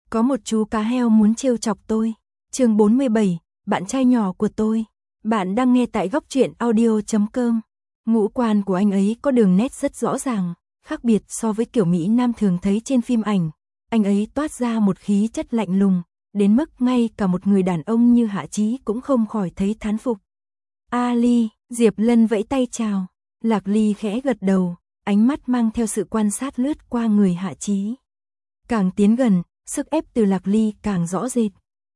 Có một chú cá heo muốn trêu chọc tôi. Chương 47, bạn trai nhỏ của tôi. Bạn đang nghe tại góc truyện audio.com. Ngũ quan của anh ấy có đường nét rất rõ ràng, khác biệt so với kiểu Mỹ Nam thường thấy trên phim ảnh. Anh ấy toát ra một khí chất lạnh lùng, đến mức ngay cả một người đàn ông như Hạ Chí cũng không khỏi thấy thán phục. Ali, Diệp Lân vẫy tay chào. Lạc Ly khẽ gật đầu, ánh mắt mang theo sự quan sát lướt qua người Hạ Chí. Càng tiến gần, sức ép từ Lạc Ly càng rõ rệt.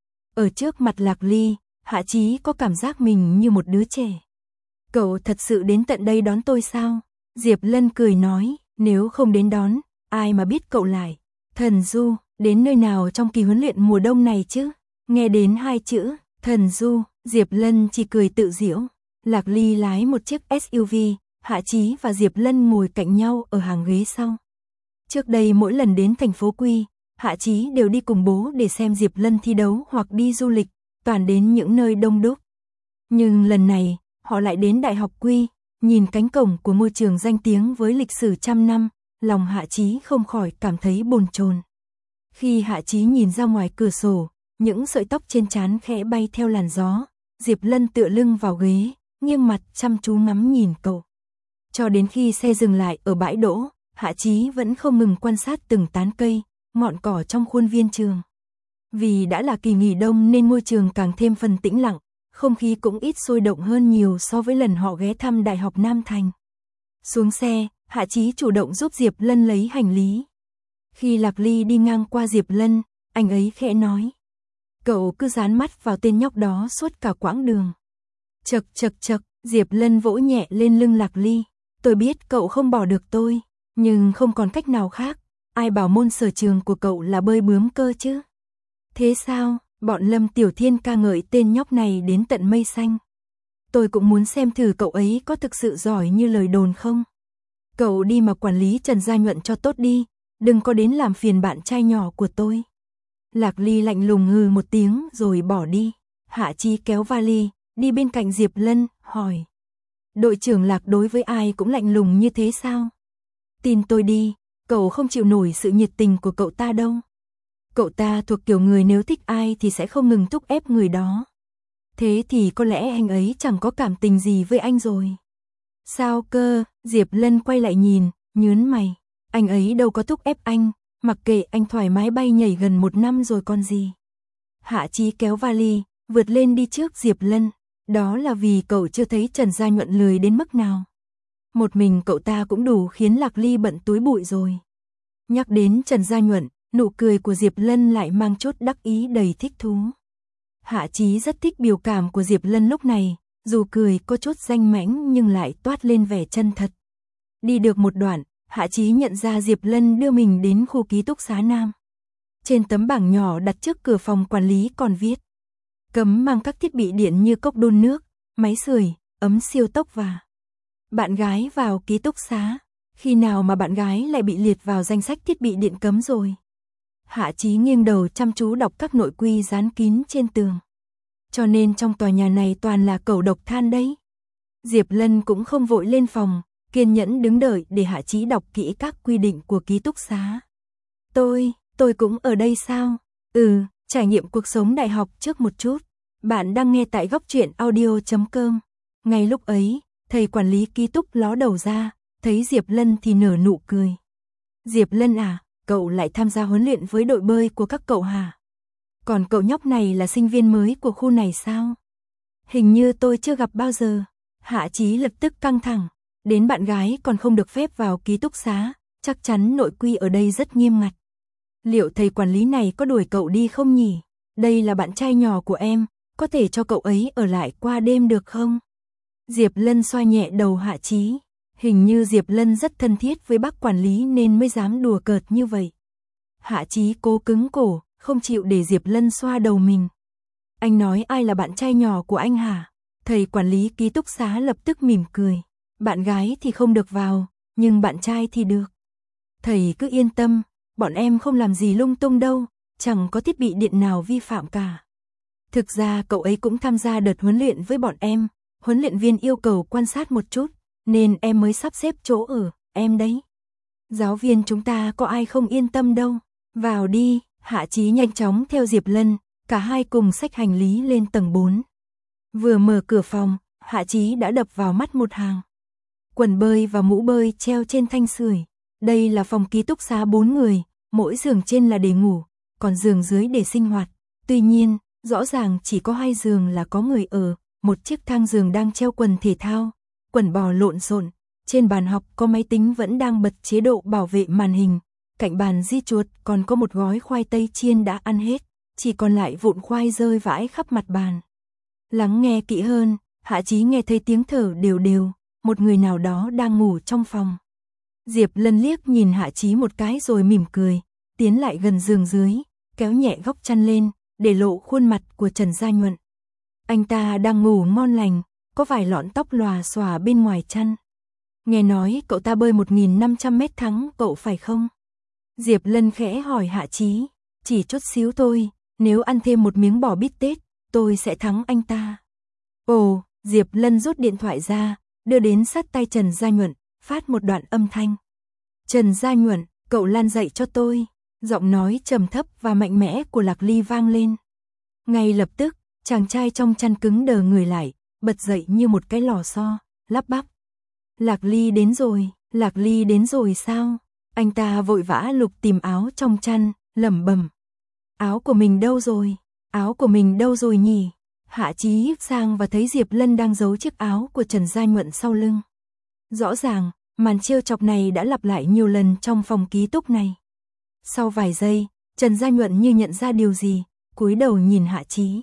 Ở trước mặt Lạc Ly, Hạ Chí có cảm giác mình như một đứa trẻ. Cậu thật sự đến tận đây đón tôi sao? Diệp Lân cười nói, nếu không đến đón, ai mà biết cậu lại. Thần Du, đến nơi nào trong kỳ huấn luyện mùa đông này chứ? Nghe đến hai chữ, Thần Du, Diệp Lân chỉ cười tự giễu. Lạc Ly lái một chiếc SUV, Hạ Chí và Diệp Lân ngồi cạnh nhau ở hàng ghế sau. Trước đây mỗi lần đến thành phố Quy, Hạ Chí đều đi cùng bố để xem Diệp Lân thi đấu hoặc đi du lịch, toàn đến những nơi đông đúc. Nhưng lần này, họ lại đến Đại học Quy, nhìn cánh cổng của ngôi trường danh tiếng với lịch sử trăm năm, lòng Hạ Chí không khỏi cảm thấy bồn chồn. Khi Hạ Chí nhìn ra ngoài cửa sổ, những sợi tóc trên trán khẽ bay theo làn gió, Diệp Lân tựa lưng vào ghế, nghiêng mặt chăm chú ngắm nhìn cậu. Cho đến khi xe dừng lại ở bãi đỗ, Hạ Chí vẫn không ngừng quan sát từng tán cây, ngọn cỏ trong khuôn viên trường. Vì đã là kỳ nghỉ đông nên ngôi trường càng thêm phần tĩnh lặng, không khí cũng ít sôi động hơn nhiều so với lần họ ghé thăm Đại học Nam Thành. Xuống xe, Hạ Chí chủ động giúp Diệp Lân lấy hành lý. Khi Lạc Ly đi ngang qua Diệp Lân, anh ấy khẽ nói. Cậu cứ dán mắt vào tên nhóc đó suốt cả quãng đường. Chậc chậc chậc, Diệp Lân vỗ nhẹ lên lưng Lạc Ly. Tôi biết cậu không bỏ được tôi, nhưng không còn cách nào khác. Ai bảo môn sở trường của cậu là bơi bướm cơ chứ? Thế sao, bọn Lâm Tiểu Thiên ca ngợi tên nhóc này đến tận mây xanh. Tôi cũng muốn xem thử cậu ấy có thực sự giỏi như lời đồn không. Cậu đi mà quản lý Trần Gia Nhuận cho tốt đi, đừng có đến làm phiền bạn trai nhỏ của tôi. Lạc Ly lạnh lùng hừ một tiếng rồi bỏ đi. Hạ Chí kéo vali, đi bên cạnh Diệp Lân, hỏi. Đội trưởng Lạc đối với ai cũng lạnh lùng như thế sao? Tin tôi đi, cậu không chịu nổi sự nhiệt tình của cậu ta đâu. Cậu ta thuộc kiểu người nếu thích ai thì sẽ không ngừng thúc ép người đó. Thế thì có lẽ anh ấy chẳng có cảm tình gì với anh rồi. Sao cơ? Diệp Lân quay lại nhìn, nhớn mày. Anh ấy đâu có thúc ép anh, mặc kệ anh thoải mái bay nhảy gần 1 năm rồi còn gì. Hạ Chí kéo vali, vượt lên đi trước Diệp Lân. Đó là vì cậu chưa thấy Trần Gia Nhuận lười đến mức nào. Một mình cậu ta cũng đủ khiến Lạc Ly bận túi bụi rồi. Nhắc đến Trần Gia Nhuận, nụ cười của Diệp Lân lại mang chút đắc ý đầy thích thú. Hạ Chí rất thích biểu cảm của Diệp Lân lúc này, dù cười có chút danh mãnh nhưng lại toát lên vẻ chân thật. Đi được một đoạn, Hạ Chí nhận ra Diệp Lân đưa mình đến khu ký túc xá Nam. Trên tấm bảng nhỏ đặt trước cửa phòng quản lý còn viết. Cấm mang các thiết bị điện như cốc đun nước, máy sưởi, ấm siêu tốc và bạn gái vào ký túc xá. Khi nào mà bạn gái lại bị liệt vào danh sách thiết bị điện cấm rồi? Hạ Chí nghiêng đầu chăm chú đọc các nội quy dán kín trên tường. Cho nên trong tòa nhà này toàn là cẩu độc than đấy. Diệp Lân cũng không vội lên phòng, kiên nhẫn đứng đợi để Hạ Chí đọc kỹ các quy định của ký túc xá. Tôi cũng ở đây sao? Trải nghiệm cuộc sống đại học trước một chút. Bạn đang nghe tại góc truyện audio.com. Ngay lúc ấy, thầy quản lý ký túc ló đầu ra, thấy Diệp Lân thì nở nụ cười. Diệp Lân à, cậu lại tham gia huấn luyện với đội bơi của các cậu hả? Còn cậu nhóc này là sinh viên mới của khu này sao? Hình như tôi chưa gặp bao giờ. Hạ Chí lập tức căng thẳng. Đến bạn gái còn không được phép vào ký túc xá, chắc chắn nội quy ở đây rất nghiêm ngặt. Liệu thầy quản lý này có đuổi cậu đi không nhỉ? Đây là bạn trai nhỏ của em, có thể cho cậu ấy ở lại qua đêm được không? Diệp Lân xoa nhẹ đầu Hạ Chí. Hình như Diệp Lân rất thân thiết với bác quản lý nên mới dám đùa cợt như vậy. Hạ Chí cố cứng cổ, không chịu để Diệp Lân xoa đầu mình. Anh nói ai là bạn trai nhỏ của anh hả? Thầy quản lý ký túc xá lập tức mỉm cười. Bạn gái thì không được vào, nhưng bạn trai thì được. Thầy cứ yên tâm, bọn em không làm gì lung tung đâu, chẳng có thiết bị điện nào vi phạm cả. Thực ra cậu ấy cũng tham gia đợt huấn luyện với bọn em, huấn luyện viên yêu cầu quan sát một chút, nên em mới sắp xếp chỗ ở, em đấy. Giáo viên chúng ta có ai không yên tâm đâu, vào đi. Hạ Chí nhanh chóng theo Diệp Lân, cả hai cùng xách hành lý lên tầng 4. Vừa mở cửa phòng, Hạ Chí đã đập vào mắt một hàng quần bơi và mũ bơi treo trên thanh sưởi. Đây là phòng ký túc xá 4 người, mỗi giường trên là để ngủ, còn giường dưới để sinh hoạt. Tuy nhiên, rõ ràng chỉ có 2 giường là có người ở, một chiếc thang giường đang treo quần thể thao, quần bò lộn xộn. Trên bàn học có máy tính vẫn đang bật chế độ bảo vệ màn hình, cạnh bàn di chuột còn có một gói khoai tây chiên đã ăn hết, chỉ còn lại vụn khoai rơi vãi khắp mặt bàn. Lắng nghe kỹ hơn, Hạ Chí nghe thấy tiếng thở đều đều, một người nào đó đang ngủ trong phòng. Diệp Lân liếc nhìn Hạ Chí một cái rồi mỉm cười, tiến lại gần giường dưới, kéo nhẹ góc chăn lên, để lộ khuôn mặt của Trần Gia Nhuận. Anh ta đang ngủ ngon lành, có vài lọn tóc lòa xòa bên ngoài chăn. Nghe nói cậu ta bơi 1.500 mét thắng cậu phải không? Diệp Lân khẽ hỏi Hạ Chí, chỉ chút xíu thôi, nếu ăn thêm một miếng bò bít tết, tôi sẽ thắng anh ta. Ồ, Diệp Lân rút điện thoại ra, đưa đến sát tay Trần Gia Nhuận, phát một đoạn âm thanh. Trần Gia Nhuận, cậu lan dậy cho tôi. Giọng nói trầm thấp và mạnh mẽ của Lạc Ly vang lên. Ngay lập tức, chàng trai trong chăn cứng đờ người lại, bật dậy như một cái lò xo, lắp bắp. Lạc Ly đến rồi, Lạc Ly đến rồi sao? Anh ta vội vã lục tìm áo trong chăn, lẩm bẩm. Áo của mình đâu rồi? Áo của mình đâu rồi nhỉ? Hạ Chí híp sang và thấy Diệp Lân đang giấu chiếc áo của Trần Gia Nhuận sau lưng. Rõ ràng, màn trêu chọc này đã lặp lại nhiều lần trong phòng ký túc này. Sau vài giây, Trần Gia Nhuận như nhận ra điều gì, cúi đầu nhìn Hạ Chí.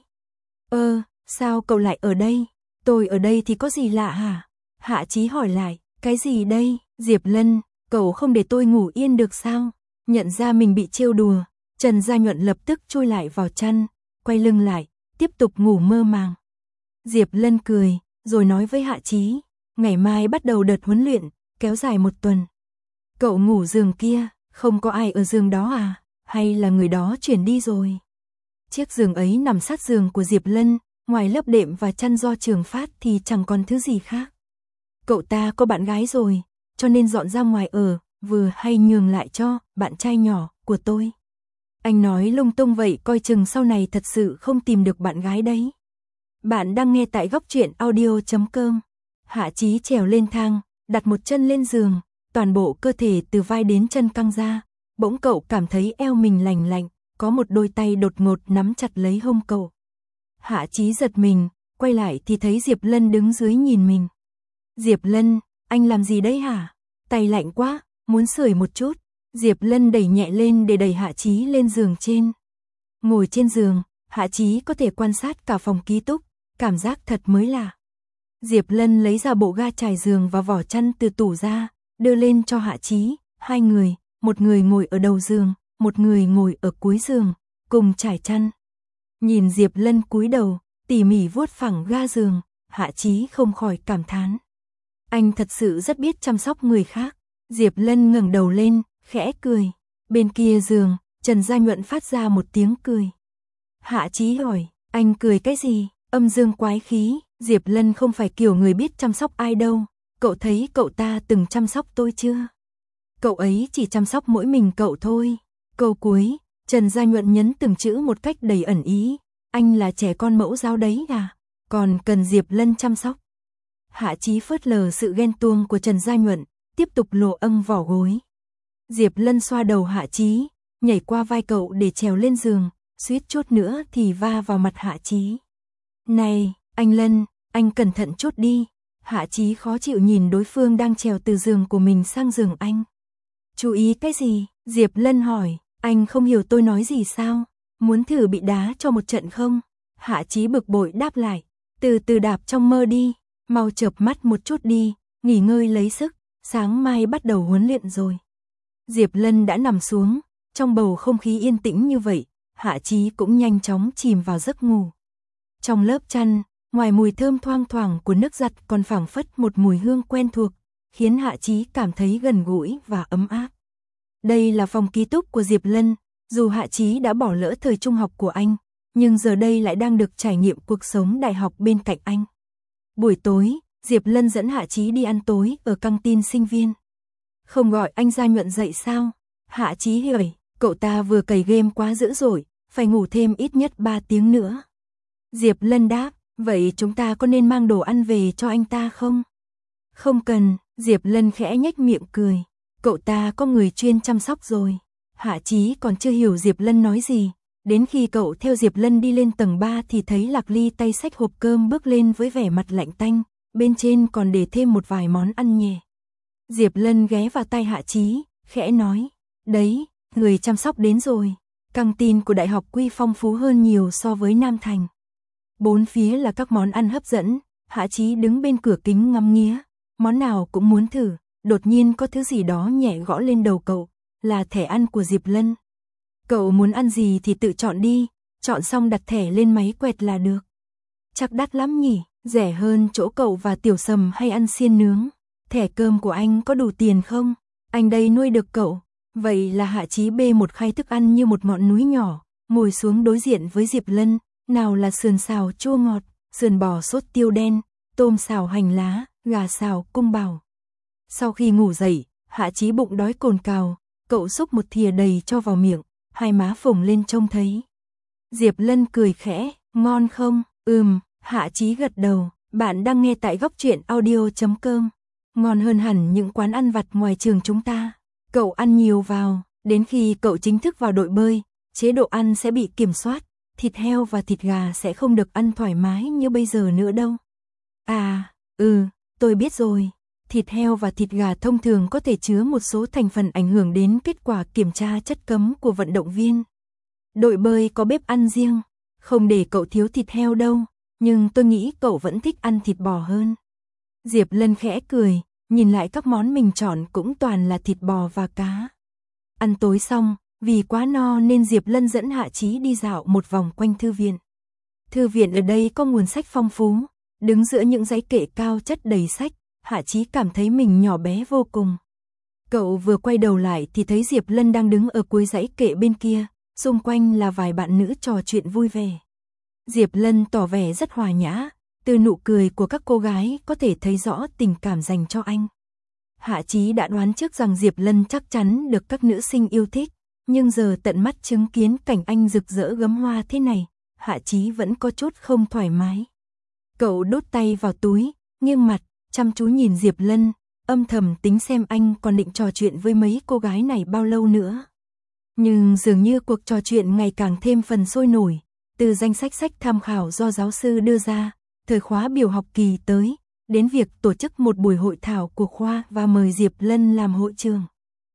Sao cậu lại ở đây? Tôi ở đây thì có gì lạ hả? Hạ Chí hỏi lại, cái gì đây? Diệp Lân, cậu không để tôi ngủ yên được sao? Nhận ra mình bị trêu đùa, Trần Gia Nhuận lập tức chui lại vào chăn, quay lưng lại, tiếp tục ngủ mơ màng. Diệp Lân cười, rồi nói với Hạ Chí, ngày mai bắt đầu đợt huấn luyện, kéo dài 1 tuần. Cậu ngủ giường kia, không có ai ở giường đó à? Hay là người đó chuyển đi rồi? Chiếc giường ấy nằm sát giường của Diệp Lân, ngoài lớp đệm và chăn do Trường phát thì chẳng còn thứ gì khác. Cậu ta có bạn gái rồi, cho nên dọn ra ngoài ở, vừa hay nhường lại cho bạn trai nhỏ của tôi. Anh nói lung tung vậy coi chừng sau này thật sự không tìm được bạn gái đấy. Bạn đang nghe tại góc truyện audio.com. Hạ Chí trèo lên thang, đặt một chân lên giường, toàn bộ cơ thể từ vai đến chân căng ra. Bỗng cậu cảm thấy eo mình lành lạnh, có một đôi tay đột ngột nắm chặt lấy hông cậu. Hạ Chí giật mình, quay lại thì thấy Diệp Lân đứng dưới nhìn mình. Diệp Lân, anh làm gì đấy hả? Tay lạnh quá, muốn sưởi một chút. Diệp Lân đẩy nhẹ lên để đẩy Hạ Chí lên giường trên. Ngồi trên giường, Hạ Chí có thể quan sát cả phòng ký túc, cảm giác thật mới lạ. Diệp Lân lấy ra bộ ga trải giường và vỏ chăn từ tủ ra, đưa lên cho Hạ Chí. 2 người, một người ngồi ở đầu giường, một người ngồi ở cuối giường, cùng trải chăn. Nhìn Diệp Lân cúi đầu, tỉ mỉ vuốt phẳng ga giường, Hạ Chí không khỏi cảm thán. Anh thật sự rất biết chăm sóc người khác. Diệp Lân ngẩng đầu lên, khẽ cười. Bên kia giường, Trần Gia Nhuận phát ra một tiếng cười. Hạ Chí hỏi, anh cười cái gì? Âm dương quái khí. Diệp Lân không phải kiểu người biết chăm sóc ai đâu. Cậu thấy cậu ta từng chăm sóc tôi chưa? Cậu ấy chỉ chăm sóc mỗi mình cậu thôi. Câu cuối, Trần Gia Nhuận nhấn từng chữ một cách đầy ẩn ý. Anh là trẻ con mẫu giáo đấy à? Còn cần Diệp Lân chăm sóc. Hạ Chí phớt lờ sự ghen tuông của Trần Gia Nhuận, tiếp tục lộ âm vỏ gối. Diệp Lân xoa đầu Hạ Chí, nhảy qua vai cậu để trèo lên giường, suýt chút nữa thì va vào mặt Hạ Chí. Này, anh Lân, anh cẩn thận chút đi. Hạ Chí khó chịu nhìn đối phương đang trèo từ giường của mình sang giường anh. Chú ý cái gì? Diệp Lân hỏi, anh không hiểu tôi nói gì sao? Muốn thử bị đá cho một trận không? Hạ Chí bực bội đáp lại, từ từ đạp trong mơ đi, mau chợp mắt một chút đi, nghỉ ngơi lấy sức, sáng mai bắt đầu huấn luyện rồi. Diệp Lân đã nằm xuống, trong bầu không khí yên tĩnh như vậy, Hạ Chí cũng nhanh chóng chìm vào giấc ngủ. Trong lớp chăn, ngoài mùi thơm thoang thoảng của nước giặt còn phảng phất một mùi hương quen thuộc, khiến Hạ Chí cảm thấy gần gũi và ấm áp. Đây là phòng ký túc của Diệp Lân, dù Hạ Chí đã bỏ lỡ thời trung học của anh, nhưng giờ đây lại đang được trải nghiệm cuộc sống đại học bên cạnh anh. Buổi tối, Diệp Lân dẫn Hạ Chí đi ăn tối ở căng tin sinh viên. Không gọi anh Gia Nhuận dậy sao? Hạ Chí hỏi, Cậu ta vừa cày game quá dữ dội, phải ngủ thêm ít nhất 3 tiếng nữa. Diệp Lân đáp, vậy chúng ta có nên mang đồ ăn về cho anh ta không? Không cần, Diệp Lân khẽ nhếch miệng cười. Cậu ta có người chuyên chăm sóc rồi. Hạ Chí còn chưa hiểu Diệp Lân nói gì. Đến khi cậu theo Diệp Lân đi lên tầng 3 thì thấy Lạc Ly tay xách hộp cơm bước lên với vẻ mặt lạnh tanh. Bên trên còn để thêm một vài món ăn nhẹ. Diệp Lân ghé vào tai Hạ Chí, khẽ nói. Đấy, người chăm sóc đến rồi. Căng tin của Đại học Quy phong phú hơn nhiều so với Nam Thành. Bốn phía là các món ăn hấp dẫn. Hạ Chí đứng bên cửa kính ngắm nghía. Món nào cũng muốn thử. Đột nhiên có thứ gì đó nhẹ gõ lên đầu cậu. Là thẻ ăn của Diệp Lân. Cậu muốn ăn gì thì tự chọn đi. Chọn xong đặt thẻ lên máy quẹt là được. Chắc đắt lắm nhỉ. Rẻ hơn chỗ cậu và Tiểu Sầm hay ăn xiên nướng. Thẻ cơm của anh có đủ tiền không? Anh đây nuôi được cậu. Vậy là Hạ Chí bê một khay thức ăn như một ngọn núi nhỏ. Ngồi xuống đối diện với Diệp Lân. Nào là sườn xào chua ngọt, sườn bò sốt tiêu đen, tôm xào hành lá, gà xào cung bảo. Sau khi ngủ dậy, Hạ Chí bụng đói cồn cào, cậu xúc một thìa đầy cho vào miệng, hai má phồng lên trông thấy. Diệp Lân cười khẽ, ngon không? Hạ Chí gật đầu, bạn đang nghe tại Góc Truyện Audio.com. Ngon hơn hẳn những quán ăn vặt ngoài trường chúng ta. Cậu ăn nhiều vào, đến khi cậu chính thức vào đội bơi, chế độ ăn sẽ bị kiểm soát. Thịt heo và thịt gà sẽ không được ăn thoải mái như bây giờ nữa đâu. Tôi biết rồi. Thịt heo và thịt gà thông thường có thể chứa một số thành phần ảnh hưởng đến kết quả kiểm tra chất cấm của vận động viên. Đội bơi có bếp ăn riêng, không để cậu thiếu thịt heo đâu, nhưng tôi nghĩ cậu vẫn thích ăn thịt bò hơn. Diệp Lân khẽ cười, nhìn lại các món mình chọn cũng toàn là thịt bò và cá. Ăn tối xong, vì quá no nên Diệp Lân dẫn Hạ Chí đi dạo một vòng quanh thư viện. Thư viện ở đây có nguồn sách phong phú, đứng giữa những dãy kệ cao chất đầy sách, Hạ Chí cảm thấy mình nhỏ bé vô cùng. Cậu vừa quay đầu lại thì thấy Diệp Lân đang đứng ở cuối dãy kệ bên kia, xung quanh là vài bạn nữ trò chuyện vui vẻ. Diệp Lân tỏ vẻ rất hòa nhã, từ nụ cười của các cô gái có thể thấy rõ tình cảm dành cho anh. Hạ Chí đã đoán trước rằng Diệp Lân chắc chắn được các nữ sinh yêu thích. Nhưng giờ tận mắt chứng kiến cảnh anh rực rỡ gấm hoa thế này, Hạ Chí vẫn có chút không thoải mái. Cậu đút tay vào túi, nghiêng mặt, chăm chú nhìn Diệp Lân, âm thầm tính xem anh còn định trò chuyện với mấy cô gái này bao lâu nữa. Nhưng dường như cuộc trò chuyện ngày càng thêm phần sôi nổi, từ danh sách sách tham khảo do giáo sư đưa ra, thời khóa biểu học kỳ tới, đến việc tổ chức một buổi hội thảo của khoa và mời Diệp Lân làm hội trường.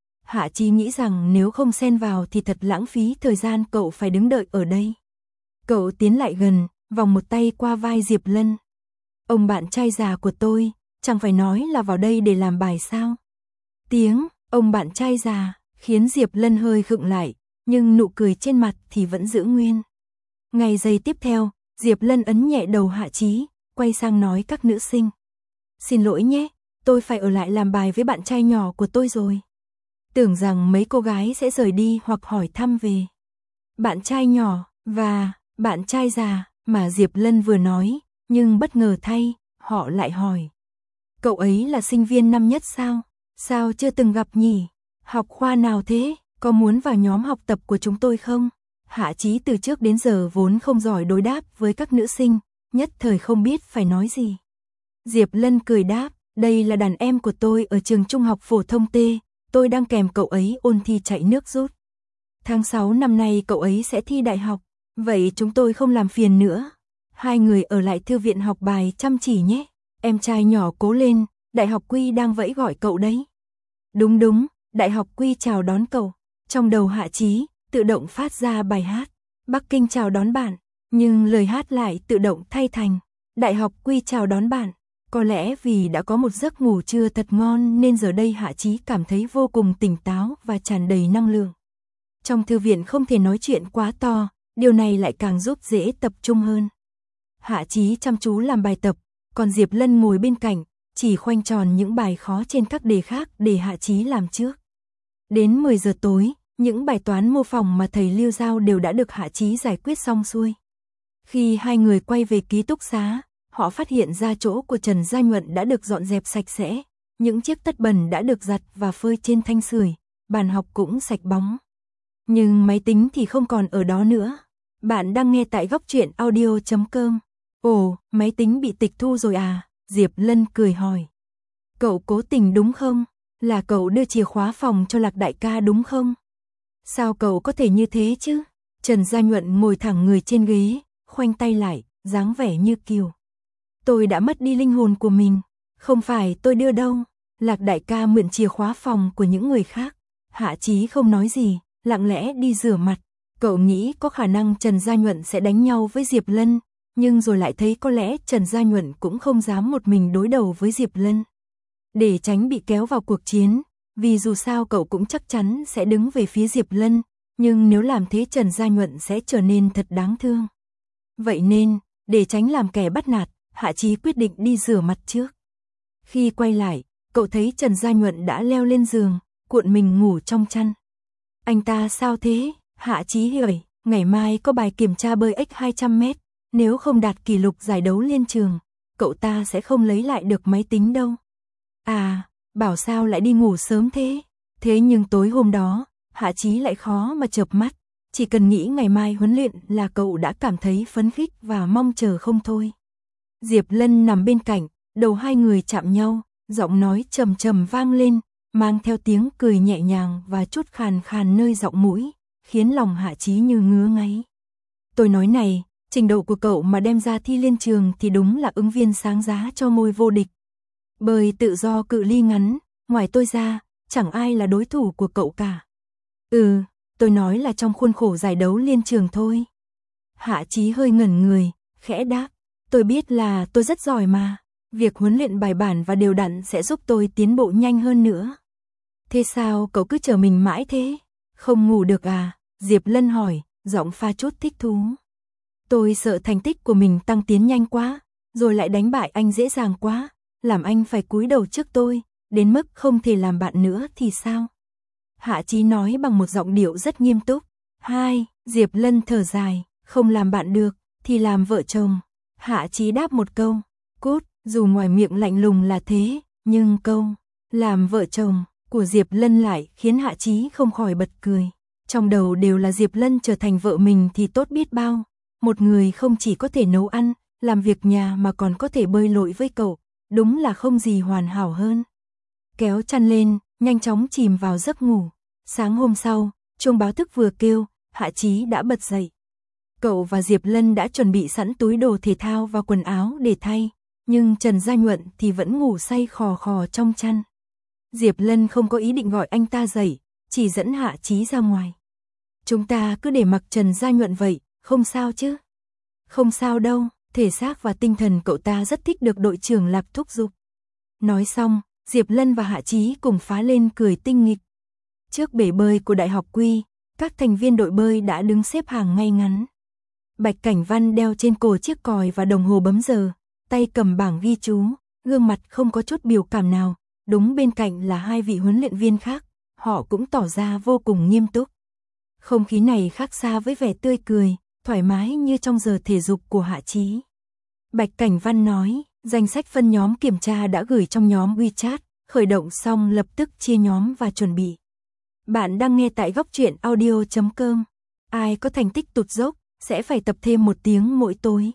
Hạ Chí nghĩ rằng nếu không xen vào thì thật lãng phí thời gian cậu phải đứng đợi ở đây. Cậu tiến lại gần, vòng một tay qua vai Diệp Lân. Ông bạn trai già của tôi, chẳng phải nói là vào đây để làm bài sao? Tiếng, ông bạn trai già, khiến Diệp Lân hơi khựng lại, nhưng nụ cười trên mặt thì vẫn giữ nguyên. Ngay giây tiếp theo, Diệp Lân ấn nhẹ đầu Hạ Chí, quay sang nói các nữ sinh. Xin lỗi nhé, tôi phải ở lại làm bài với bạn trai nhỏ của tôi rồi. Tưởng rằng mấy cô gái sẽ rời đi hoặc hỏi thăm về bạn trai nhỏ và bạn trai già mà Diệp Lân vừa nói, nhưng bất ngờ thay, họ lại hỏi. Cậu ấy là sinh viên năm nhất sao? Sao chưa từng gặp nhỉ? Học khoa nào thế? Có muốn vào nhóm học tập của chúng tôi không? Hạ Chí từ trước đến giờ vốn không giỏi đối đáp với các nữ sinh, nhất thời không biết phải nói gì. Diệp Lân cười đáp, đây là đàn em của tôi ở trường trung học phổ thông T. Tôi đang kèm cậu ấy ôn thi chạy nước rút. Tháng 6 năm nay cậu ấy sẽ thi đại học, vậy chúng tôi không làm phiền nữa. Hai người ở lại thư viện học bài chăm chỉ nhé. Em trai nhỏ cố lên, Đại học Quy đang vẫy gọi cậu đấy. Đúng, Đại học Quy chào đón cậu. Trong đầu Hạ Chí, tự động phát ra bài hát. Bắc Kinh chào đón bạn, nhưng lời hát lại tự động thay thành Đại học Quy chào đón bạn. Có lẽ vì đã có một giấc ngủ trưa thật ngon nên giờ đây Hạ Chí cảm thấy vô cùng tỉnh táo và tràn đầy năng lượng. Trong thư viện không thể nói chuyện quá to, điều này lại càng giúp dễ tập trung hơn. Hạ Chí chăm chú làm bài tập, còn Diệp Lân ngồi bên cạnh, chỉ khoanh tròn những bài khó trên các đề khác để Hạ Chí làm trước. Đến 10 giờ tối, những bài toán mô phỏng mà thầy Lưu giao đều đã được Hạ Chí giải quyết xong xuôi. Khi hai người quay về ký túc xá, họ phát hiện ra chỗ của Trần Gia Nhuận đã được dọn dẹp sạch sẽ, những chiếc tất bẩn đã được giặt và phơi trên thanh sưởi, bàn học cũng sạch bóng. Nhưng máy tính thì không còn ở đó nữa. Bạn đang nghe tại góc truyện audio.com. Ồ, máy tính bị tịch thu rồi à? Diệp Lân cười hỏi. Cậu cố tình đúng không? Là cậu đưa chìa khóa phòng cho Lạc đại ca đúng không? Sao cậu có thể như thế chứ? Trần Gia Nhuận ngồi thẳng người trên ghế, khoanh tay lại, dáng vẻ như kiều. Tôi đã mất đi linh hồn của mình. Không phải tôi đưa đâu. Lạc đại ca mượn chìa khóa phòng của những người khác. Hạ Chí không nói gì, lặng lẽ đi rửa mặt. Cậu nghĩ có khả năng Trần Gia Nhuận sẽ đánh nhau với Diệp Lân, nhưng rồi lại thấy có lẽ Trần Gia Nhuận cũng không dám một mình đối đầu với Diệp Lân. Để tránh bị kéo vào cuộc chiến, vì dù sao cậu cũng chắc chắn sẽ đứng về phía Diệp Lân, nhưng nếu làm thế Trần Gia Nhuận sẽ trở nên thật đáng thương. Vậy nên, để tránh làm kẻ bắt nạt, Hạ Chí quyết định đi rửa mặt trước. Khi quay lại, cậu thấy Trần Gia Nhuận đã leo lên giường, cuộn mình ngủ trong chăn. Anh ta sao thế? Hạ Chí hỏi, ngày mai có bài kiểm tra bơi ếch 200m, nếu không đạt kỷ lục giải đấu liên trường, cậu ta sẽ không lấy lại được máy tính đâu. À, bảo sao lại đi ngủ sớm thế? Thế nhưng tối hôm đó, Hạ Chí lại khó mà chợp mắt, chỉ cần nghĩ ngày mai huấn luyện là cậu đã cảm thấy phấn khích và mong chờ không thôi. Diệp Lân nằm bên cạnh, đầu hai người chạm nhau, giọng nói trầm trầm vang lên, mang theo tiếng cười nhẹ nhàng và chút khàn khàn nơi giọng mũi, khiến lòng Hạ Chí như ngứa ngáy. Tôi nói này, trình độ của cậu mà đem ra thi liên trường thì đúng là ứng viên sáng giá cho ngôi vô địch. Bơi tự do cự ly ngắn, ngoài tôi ra, chẳng ai là đối thủ của cậu cả. Tôi nói là trong khuôn khổ giải đấu liên trường thôi. Hạ Chí hơi ngẩn người, khẽ đáp, tôi biết là tôi rất giỏi mà, việc huấn luyện bài bản và đều đặn sẽ giúp tôi tiến bộ nhanh hơn nữa. Thế sao cậu cứ chờ mình mãi thế? Không ngủ được à? Diệp Lân hỏi, giọng pha chút thích thú. Tôi sợ thành tích của mình tăng tiến nhanh quá, rồi lại đánh bại anh dễ dàng quá, làm anh phải cúi đầu trước tôi, đến mức không thể làm bạn nữa thì sao? Hạ Chí nói bằng một giọng điệu rất nghiêm túc. Diệp Lân thở dài, không làm bạn được, thì làm vợ chồng. Hạ Chí đáp một câu, cút, dù ngoài miệng lạnh lùng là thế, nhưng câu, làm vợ chồng, của Diệp Lân lại khiến Hạ Chí không khỏi bật cười. Trong đầu đều là Diệp Lân trở thành vợ mình thì tốt biết bao. Một người không chỉ có thể nấu ăn, làm việc nhà mà còn có thể bơi lội với cậu, đúng là không gì hoàn hảo hơn. Kéo chăn lên, nhanh chóng chìm vào giấc ngủ. Sáng hôm sau, chuông báo thức vừa kêu, Hạ Chí đã bật dậy. Cậu và Diệp Lân đã chuẩn bị sẵn túi đồ thể thao và quần áo để thay, nhưng Trần Gia Nhuận thì vẫn ngủ say khò khò trong chăn. Diệp Lân không có ý định gọi anh ta dậy, chỉ dẫn Hạ Chí ra ngoài. Chúng ta cứ để mặc Trần Gia Nhuận vậy, không sao chứ? Không sao đâu, thể xác và tinh thần cậu ta rất thích được đội trưởng Lạc thúc giục. Nói xong, Diệp Lân và Hạ Chí cùng phá lên cười tinh nghịch. Trước bể bơi của Đại học Quy, các thành viên đội bơi đã đứng xếp hàng ngay ngắn. Bạch Cảnh Văn đeo trên cổ chiếc còi và đồng hồ bấm giờ, tay cầm bảng ghi chú, gương mặt không có chút biểu cảm nào. Đúng bên cạnh là hai vị huấn luyện viên khác, họ cũng tỏ ra vô cùng nghiêm túc. Không khí này khác xa với vẻ tươi cười, thoải mái như trong giờ thể dục của Hạ Chí. Bạch Cảnh Văn nói, danh sách phân nhóm kiểm tra đã gửi trong nhóm WeChat, khởi động xong lập tức chia nhóm và chuẩn bị. Bạn đang nghe tại góc truyện audio.com. Ai có thành tích tụt dốc, sẽ phải tập thêm 1 tiếng mỗi tối.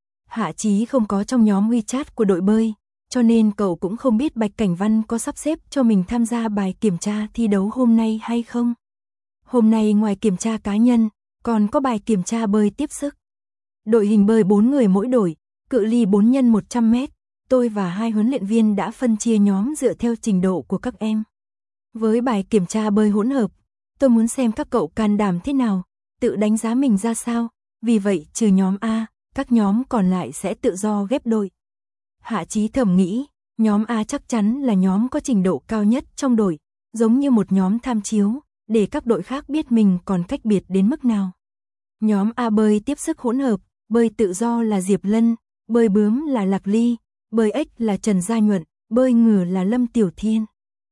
Hạ Chí không có trong nhóm WeChat của đội bơi, cho nên cậu cũng không biết Bạch Cảnh Văn có sắp xếp cho mình tham gia bài kiểm tra thi đấu hôm nay hay không. Hôm nay ngoài kiểm tra cá nhân, còn có bài kiểm tra bơi tiếp sức. Đội hình bơi 4 người mỗi đội, cự ly 4 x 100m, tôi và 2 huấn luyện viên đã phân chia nhóm dựa theo trình độ của các em. Với bài kiểm tra bơi hỗn hợp, tôi muốn xem các cậu can đảm thế nào, tự đánh giá mình ra sao, vì vậy trừ nhóm A, các nhóm còn lại sẽ tự do ghép đội. Hạ Chí thầm nghĩ, nhóm A chắc chắn là nhóm có trình độ cao nhất trong đội, giống như một nhóm tham chiếu, để các đội khác biết mình còn cách biệt đến mức nào. Nhóm A bơi tiếp sức hỗn hợp, bơi tự do là Diệp Lân, bơi bướm là Lạc Ly, bơi ếch là Trần Gia Nhuận, bơi ngửa là Lâm Tiểu Thiên.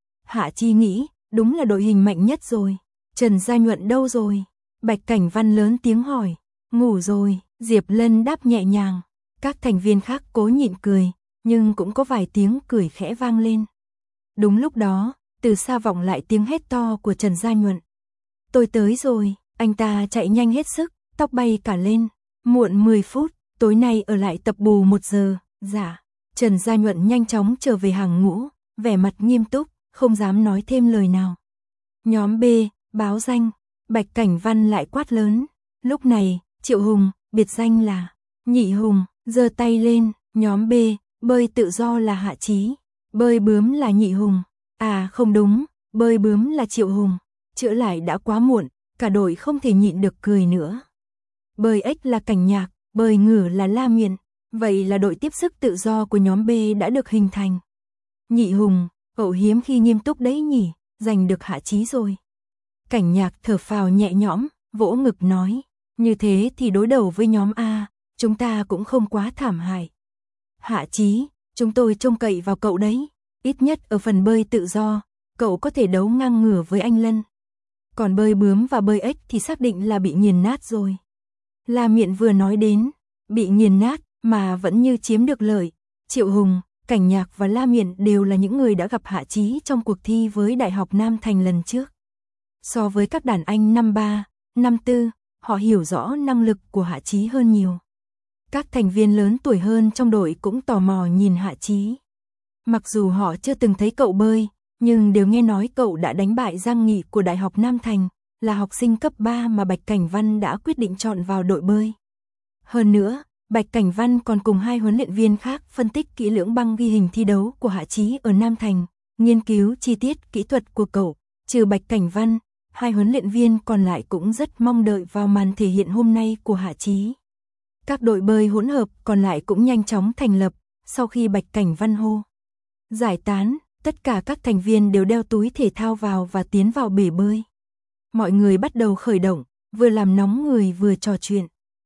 Hạ Chí nghĩ, đúng là đội hình mạnh nhất rồi. Trần Gia Nhuận đâu rồi? Bạch Cảnh Văn lớn tiếng hỏi. Ngủ rồi, Diệp Lân đáp nhẹ nhàng. Các thành viên khác cố nhịn cười, nhưng cũng có vài tiếng cười khẽ vang lên. Đúng lúc đó, từ xa vọng lại tiếng hét to của Trần Gia Nhuận. tôi tới rồi, anh ta chạy nhanh hết sức, tóc bay cả lên. Muộn 10 phút, tối nay ở lại tập bù 1 giờ, dạ. Trần Gia Nhuận nhanh chóng trở về hàng ngũ, vẻ mặt nghiêm túc, không dám nói thêm lời nào. Nhóm B, báo danh, Bạch Cảnh Văn lại quát lớn. Lúc này, Triệu Hùng, biệt danh là Nhị Hùng, giơ tay lên, nhóm B, bơi tự do là Hạ Chí, bơi bướm là Nhị Hùng. À không đúng, bơi bướm là Triệu Hùng. Chữa lại đã quá muộn, cả đội không thể nhịn được cười nữa. Bơi ếch là Cảnh Nhạc, bơi ngửa là La Miện. Vậy là đội tiếp sức tự do của nhóm B đã được hình thành. Nhị Hùng, cậu hiếm khi nghiêm túc đấy nhỉ, giành được Hạ Chí rồi. Cảnh Nhạc thở phào nhẹ nhõm, vỗ ngực nói, như thế thì đối đầu với nhóm A, chúng ta cũng không quá thảm hại. Hạ Chí, chúng tôi trông cậy vào cậu đấy, ít nhất ở phần bơi tự do, cậu có thể đấu ngang ngửa với anh Lân. Còn bơi bướm và bơi ếch thì xác định là bị nghiền nát rồi. La Miện vừa nói đến, bị nghiền nát mà vẫn như chiếm được lợi. Triệu Hùng, Cảnh Nhạc và La Miện đều là những người đã gặp Hạ Chí trong cuộc thi với Đại học Nam Thành lần trước. So với các đàn anh năm 3, năm 4, họ hiểu rõ năng lực của Hạ Chí hơn nhiều. Các thành viên lớn tuổi hơn trong đội cũng tò mò nhìn Hạ Chí. Mặc dù họ chưa từng thấy cậu bơi, nhưng đều nghe nói cậu đã đánh bại Giang Nghị của Đại học Nam Thành, là học sinh cấp 3 mà Bạch Cảnh Văn đã quyết định chọn vào đội bơi. Hơn nữa, Bạch Cảnh Văn còn cùng 2 huấn luyện viên khác phân tích kỹ lưỡng băng ghi hình thi đấu của Hạ Chí ở Nam Thành, nghiên cứu chi tiết kỹ thuật của cậu. Trừ Bạch Cảnh Văn, 2 huấn luyện viên còn lại cũng rất mong đợi vào màn thể hiện hôm nay của Hạ Chí. Các đội bơi hỗn hợp còn lại cũng nhanh chóng thành lập, sau khi Bạch Cảnh Văn hô giải tán, tất cả các thành viên đều đeo túi thể thao vào và tiến vào bể bơi. Mọi người bắt đầu khởi động, vừa làm nóng người vừa trò chuyện.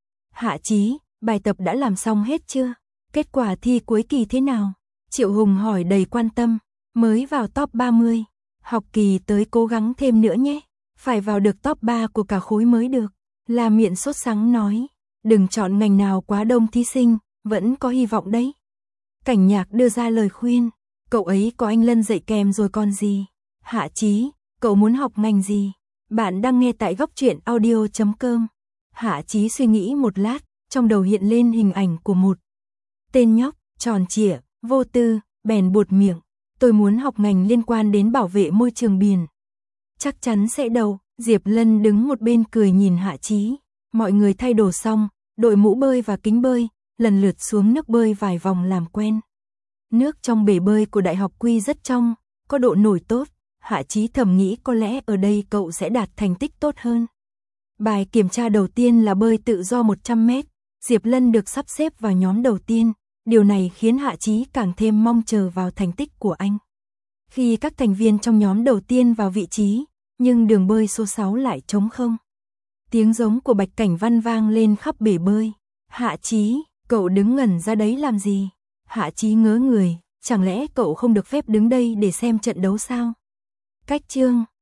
Hạ Chí, bài tập đã làm xong hết chưa? Kết quả thi cuối kỳ thế nào? Triệu Hùng hỏi đầy quan tâm, mới vào top 30. Học kỳ tới cố gắng thêm nữa nhé, phải vào được top 3 của cả khối mới được. La Miện sốt sắng nói, đừng chọn ngành nào quá đông thí sinh, vẫn có hy vọng đấy. Cảnh Nhạc đưa ra lời khuyên, cậu ấy có anh Lân dạy kèm rồi còn gì. Hạ Chí, cậu muốn học ngành gì? Bạn đang nghe tại Góc Truyện Audio.com. Hạ Chí suy nghĩ một lát, trong đầu hiện lên hình ảnh của một tên nhóc, tròn trịa, vô tư, bèn buột miệng. Tôi muốn học ngành liên quan đến bảo vệ môi trường biển. Chắc chắn sẽ đâu. Diệp Lân đứng một bên cười nhìn Hạ Chí. Mọi người thay đồ xong, đội mũ bơi và kính bơi, lần lượt xuống nước bơi vài vòng làm quen. Nước trong bể bơi của Đại học Quy rất trong, có độ nổi tốt. Hạ Chí thầm nghĩ có lẽ ở đây cậu sẽ đạt thành tích tốt hơn. Bài kiểm tra đầu tiên là bơi tự do 100 mét. Diệp Lân được sắp xếp vào nhóm đầu tiên. Điều này khiến Hạ Chí càng thêm mong chờ vào thành tích của anh. Khi các thành viên trong nhóm đầu tiên vào vị trí, nhưng đường bơi số 6 lại trống không. Tiếng giống của Bạch Cảnh Văn vang lên khắp bể bơi. Hạ Chí, cậu đứng ngẩn ra đấy làm gì? Hạ Chí ngớ người, chẳng lẽ cậu không được phép đứng đây để xem trận đấu sao? Cách chương